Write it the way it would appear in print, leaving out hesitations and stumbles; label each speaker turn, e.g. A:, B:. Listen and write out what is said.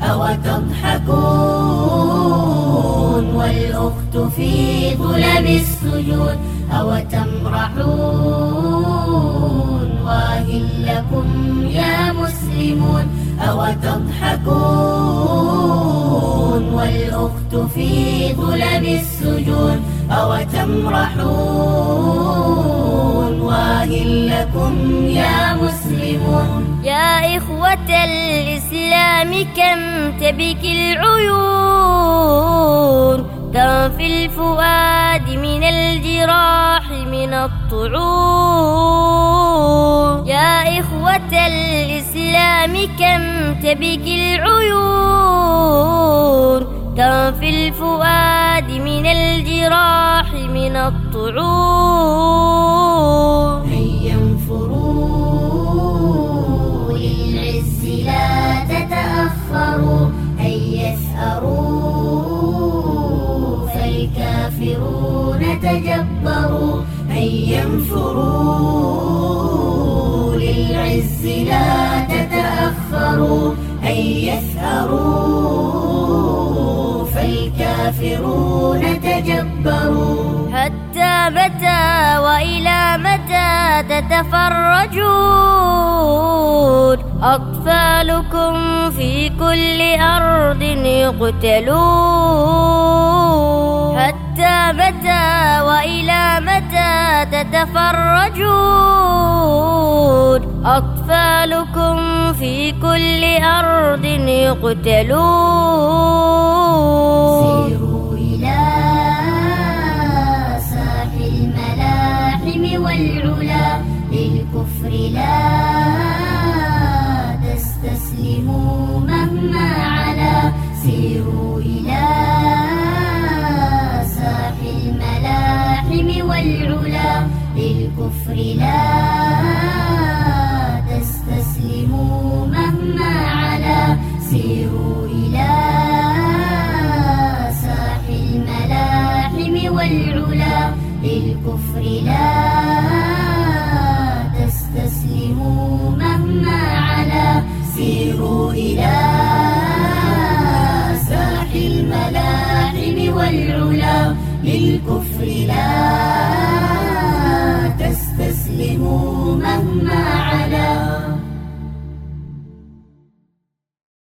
A: أو تضحكون والأخت في ظلم السجود أو تمرحون واهل لكم يا مسلمون أو تضحكون والأخت في ظلم السجود أو تمرحون واهل لكم يا مسلمون
B: يا إخوة الإسلام كم تبكي العيون كم في الفؤاد من الجراح من الطعون يا إخوة الإسلام كم تبكي العيون كم في الفؤاد من الجراح من الطعون
A: هيا انفروا للعز لا تتأخروا هيا اثأروا فالكافرون تجبروا هيا انفروا للعز لا تتأخروا هيا اثأروا فالكافرون تجبروا
B: حتى متى وإلى متى تتفرجون أطفالكم في كل أرض يقتلون حتى متى وإلى متى تتفرجون أطفالكم في كل أرض يقتلون
A: سيروا إلى ساحل الملاحم والعلا للكفر لا تستسلموا مهما علا سيروا إلى ساحل الملاحم والعلا للكفر لا تستسلموا مهما علا سيروا إلى ساحل الملاحم والعلا للكفر لا تستسلموا مهما علا سيروا إلى ساحل الملاحم والعلا للكفر لا تستسلموا مهما